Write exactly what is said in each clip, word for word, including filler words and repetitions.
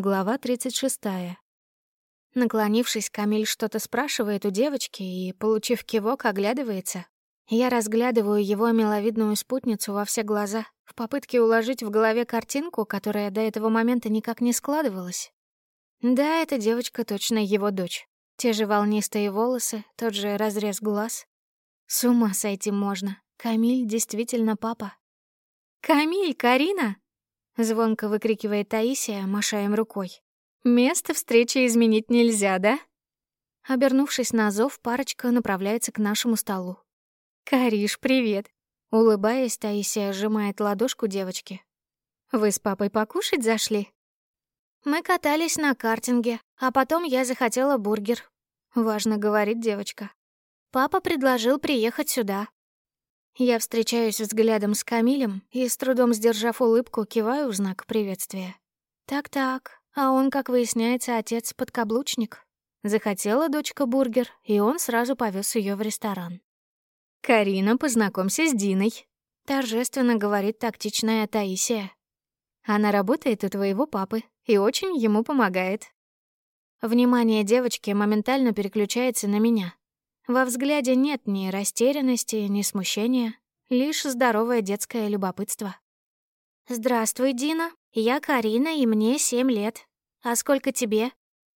Глава тридцать шестая. Наклонившись, Камиль что-то спрашивает у девочки и, получив кивок, оглядывается. Я разглядываю его миловидную спутницу во все глаза, в попытке уложить в голове картинку, которая до этого момента никак не складывалась. Да, эта девочка точно его дочь. Те же волнистые волосы, тот же разрез глаз. С ума сойти можно. Камиль действительно папа. «Камиль, Карина!» — звонко выкрикивает Таисия, маша им рукой. «Место встречи изменить нельзя, да?» Обернувшись на зов, парочка направляется к нашему столу. «Кариш, привет!» Улыбаясь, Таисия сжимает ладошку девочки. «Вы с папой покушать зашли?» «Мы катались на картинге, а потом я захотела бургер», — важно говорит девочка. «Папа предложил приехать сюда». Я встречаюсь взглядом с Камилем и, с трудом сдержав улыбку, киваю в знак приветствия. Так-так, а он, как выясняется, отец-подкаблучник. Захотела дочка бургер, и он сразу повез ее в ресторан. «Карина, познакомься с Диной», — торжественно говорит тактичная Таисия. «Она работает у твоего папы и очень ему помогает». Внимание девочки моментально переключается на меня. Во взгляде нет ни растерянности, ни смущения, лишь здоровое детское любопытство. «Здравствуй, Дина. Я Карина, и мне семь лет. А сколько тебе?»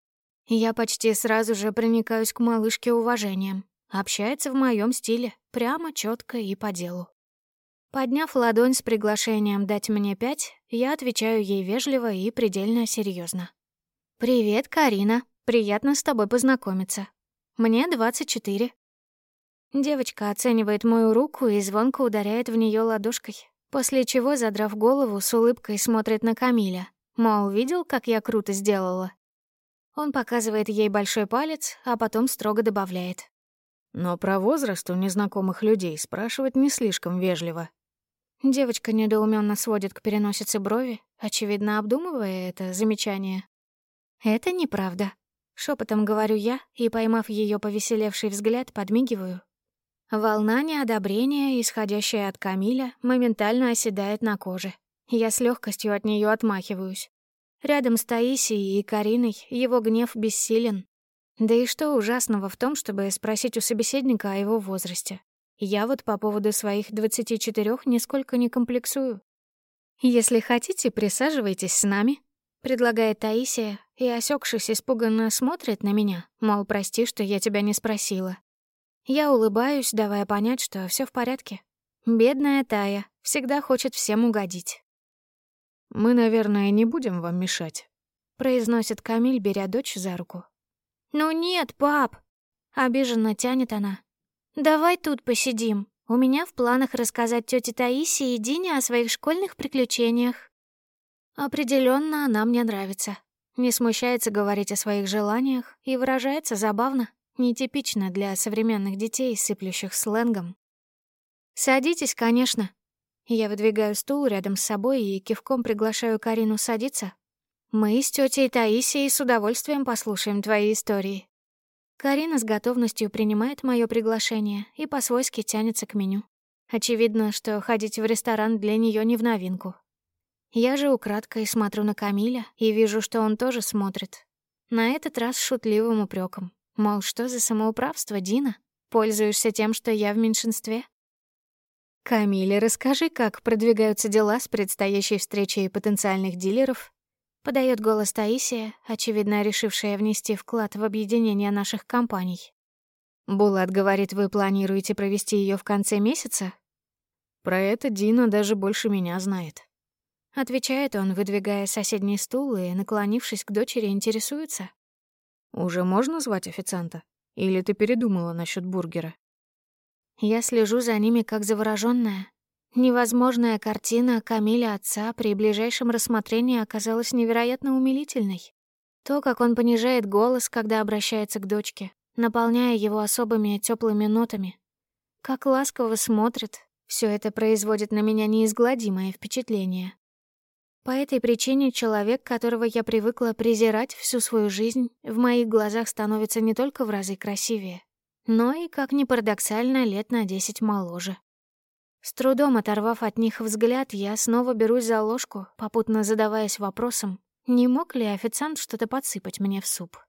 Я почти сразу же проникаюсь к малышке уважением. Общается в моем стиле, прямо, четко и по делу. Подняв ладонь с приглашением дать мне пять, я отвечаю ей вежливо и предельно серьезно. «Привет, Карина. Приятно с тобой познакомиться. Мне двадцать четыре». Девочка оценивает мою руку и звонко ударяет в нее ладошкой, после чего, задрав голову, с улыбкой смотрит на Камиля. Мол, видел, как я круто сделала? Он показывает ей большой палец, а потом строго добавляет. Но про возраст у незнакомых людей спрашивать не слишком вежливо. Девочка недоуменно сводит к переносице брови, очевидно обдумывая это замечание. «Это неправда», — шепотом говорю я и, поймав ее повеселевший взгляд, подмигиваю. Волна неодобрения, исходящая от Камиля, моментально оседает на коже. Я с легкостью от нее отмахиваюсь. Рядом с Таисией и Кариной его гнев бессилен. Да и что ужасного в том, чтобы спросить у собеседника о его возрасте? Я вот по поводу своих двадцати четырёх нисколько не комплексую. «Если хотите, присаживайтесь с нами», — предлагает Таисия, и, осёкшись, испуганно смотрит на меня, мол, прости, что я тебя не спросила. Я улыбаюсь, давая понять, что все в порядке. Бедная Тая всегда хочет всем угодить. «Мы, наверное, не будем вам мешать», — произносит Камиль, беря дочь за руку. «Ну нет, пап!» — обиженно тянет она. «Давай тут посидим. У меня в планах рассказать тете Таисии и Дине о своих школьных приключениях». Определенно, она мне нравится. Не смущается говорить о своих желаниях и выражается забавно, нетипично для современных детей, сыплющих сленгом. «Садитесь, конечно». Я выдвигаю стул рядом с собой и кивком приглашаю Карину садиться. «Мы с тетей Таисией с удовольствием послушаем твои истории». Карина с готовностью принимает мое приглашение и по-свойски тянется к меню. Очевидно, что ходить в ресторан для нее не в новинку. Я же украдкой смотрю на Камиля и вижу, что он тоже смотрит. На этот раз с шутливым упреком. Мол, что за самоуправство, Дина? Пользуешься тем, что я в меньшинстве? «Камиль, расскажи, как продвигаются дела с предстоящей встречей потенциальных дилеров?» Подает голос Таисия, очевидно решившая внести вклад в объединение наших компаний. «Булат говорит, вы планируете провести ее в конце месяца?» «Про это Дина даже больше меня знает», — отвечает он, выдвигая соседний стул и, наклонившись к дочери, интересуется. «Уже можно звать официанта? Или ты передумала насчет бургера?» Я слежу за ними, как заворожённая. Невозможная картина Камиля отца при ближайшем рассмотрении оказалась невероятно умилительной. То, как он понижает голос, когда обращается к дочке, наполняя его особыми теплыми нотами. Как ласково смотрит, все это производит на меня неизгладимое впечатление. По этой причине человек, которого я привыкла презирать всю свою жизнь, в моих глазах становится не только в разы красивее, но и, как ни парадоксально, лет на десять моложе. С трудом оторвав от них взгляд, я снова берусь за ложку, попутно задаваясь вопросом, Не мог ли официант что-то подсыпать мне в суп?